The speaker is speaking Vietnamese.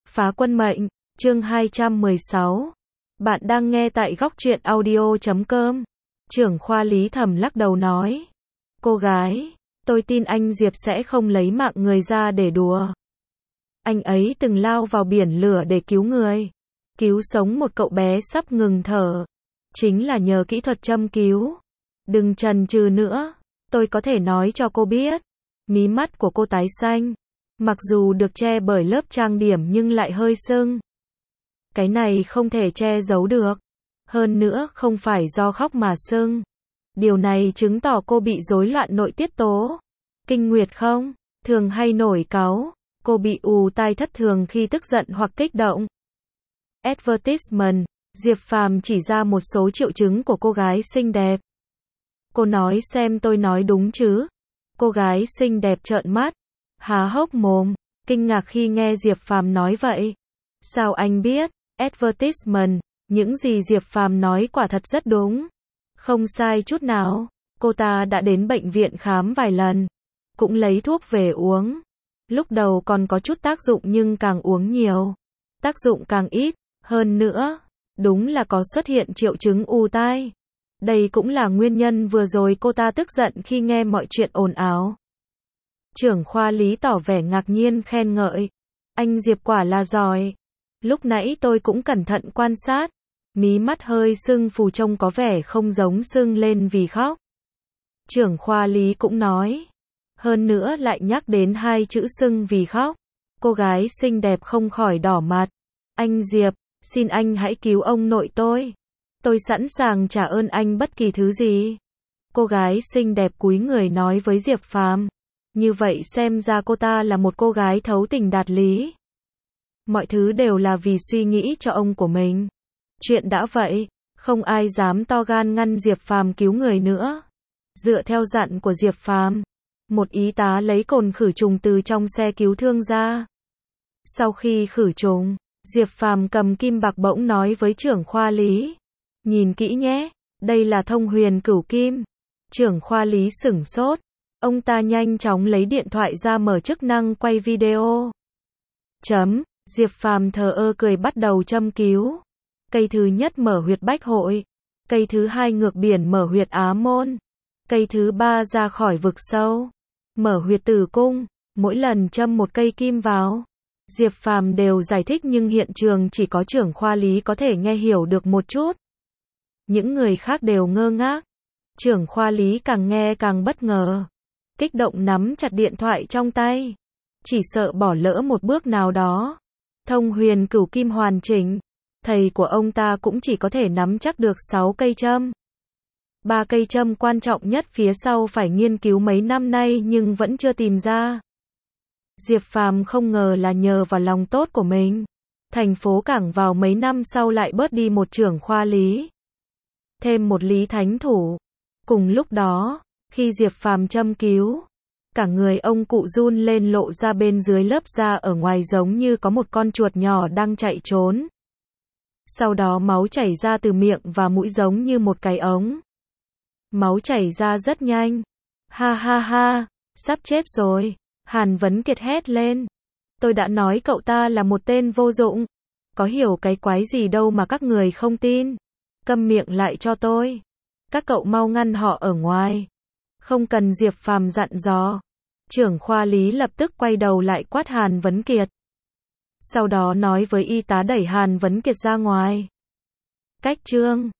Phá quân mệnh, chương 216. Bạn đang nghe tại góc truyện audio.com. Trưởng khoa Lý thầm lắc đầu nói. Cô gái, tôi tin anh Diệp sẽ không lấy mạng người ra để đùa. Anh ấy từng lao vào biển lửa để cứu người. Cứu sống một cậu bé sắp ngừng thở. Chính là nhờ kỹ thuật châm cứu. Đừng chần chừ nữa. Tôi có thể nói cho cô biết. Mí mắt của cô tái xanh. Mặc dù được che bởi lớp trang điểm nhưng lại hơi sưng. Cái này không thể che giấu được. Hơn nữa không phải do khóc mà sưng. Điều này chứng tỏ cô bị rối loạn nội tiết tố. Kinh nguyệt không? Thường hay nổi cáu. Cô bị ù tai thất thường khi tức giận hoặc kích động. Advertisement. Diệp Phàm chỉ ra một số triệu chứng của cô gái xinh đẹp. Cô nói xem tôi nói đúng chứ? Cô gái xinh đẹp trợn mắt, há hốc mồm, kinh ngạc khi nghe Diệp Phàm nói vậy. Sao anh biết? Advertisement, những gì Diệp Phàm nói quả thật rất đúng. Không sai chút nào, cô ta đã đến bệnh viện khám vài lần, cũng lấy thuốc về uống. Lúc đầu còn có chút tác dụng nhưng càng uống nhiều, tác dụng càng ít, hơn nữa, đúng là có xuất hiện triệu chứng ù tai. Đây cũng là nguyên nhân vừa rồi cô ta tức giận khi nghe mọi chuyện ồn ào. Trưởng khoa Lý tỏ vẻ ngạc nhiên khen ngợi. Anh Diệp quả là giỏi. Lúc nãy tôi cũng cẩn thận quan sát. Mí mắt hơi sưng phù trông có vẻ không giống sưng lên vì khóc. Trưởng khoa Lý cũng nói. Hơn nữa lại nhắc đến hai chữ sưng vì khóc. Cô gái xinh đẹp không khỏi đỏ mặt. Anh Diệp, xin anh hãy cứu ông nội tôi. Tôi sẵn sàng trả ơn anh bất kỳ thứ gì. Cô gái xinh đẹp cúi người nói với Diệp Phàm. Như vậy xem ra cô ta là một cô gái thấu tình đạt lý. Mọi thứ đều là vì suy nghĩ cho ông của mình. Chuyện đã vậy, không ai dám to gan ngăn Diệp Phàm cứu người nữa. Dựa theo dặn của Diệp Phàm, một y tá lấy cồn khử trùng từ trong xe cứu thương ra. Sau khi khử trùng, Diệp Phàm cầm kim bạc bỗng nói với trưởng khoa Lý. Nhìn kỹ nhé, đây là thông huyền cửu kim. Trưởng khoa Lý sửng sốt. Ông ta nhanh chóng lấy điện thoại ra mở chức năng quay video. Diệp Phàm thờ ơ cười bắt đầu châm cứu. Cây thứ nhất mở huyệt bách hội. Cây thứ hai ngược biển mở huyệt á môn. Cây thứ ba ra khỏi vực sâu. Mở huyệt tử cung. Mỗi lần châm một cây kim vào. Diệp Phàm đều giải thích nhưng hiện trường chỉ có trưởng khoa Lý có thể nghe hiểu được một chút. Những người khác đều ngơ ngác. Trưởng khoa Lý càng nghe càng bất ngờ. Kích động nắm chặt điện thoại trong tay. Chỉ sợ bỏ lỡ một bước nào đó. Thông huyền cửu kim hoàn chỉnh. Thầy của ông ta cũng chỉ có thể nắm chắc được 6 cây châm. 3 cây châm quan trọng nhất phía sau phải nghiên cứu mấy năm nay nhưng vẫn chưa tìm ra. Diệp Phàm không ngờ là nhờ vào lòng tốt của mình. Thành phố Cảng vào mấy năm sau lại bớt đi một trưởng khoa Lý. Thêm một Lý Thánh Thủ. Cùng lúc đó, khi Diệp Phàm châm cứu, cả người ông cụ run lên lộ ra bên dưới lớp da ở ngoài giống như có một con chuột nhỏ đang chạy trốn. Sau đó máu chảy ra từ miệng và mũi giống như một cái ống. Máu chảy ra rất nhanh. Ha ha ha, sắp chết rồi. Hàn Vấn Kiệt hét lên. Tôi đã nói cậu ta là một tên vô dụng. Có hiểu cái quái gì đâu mà các người không tin. Câm miệng lại cho tôi. Các cậu mau ngăn họ ở ngoài. Không cần Diệp Phàm dặn dò. Trưởng khoa Lý lập tức quay đầu lại quát Hàn Vấn Kiệt. Sau đó nói với y tá đẩy Hàn Vấn Kiệt ra ngoài. Cách chương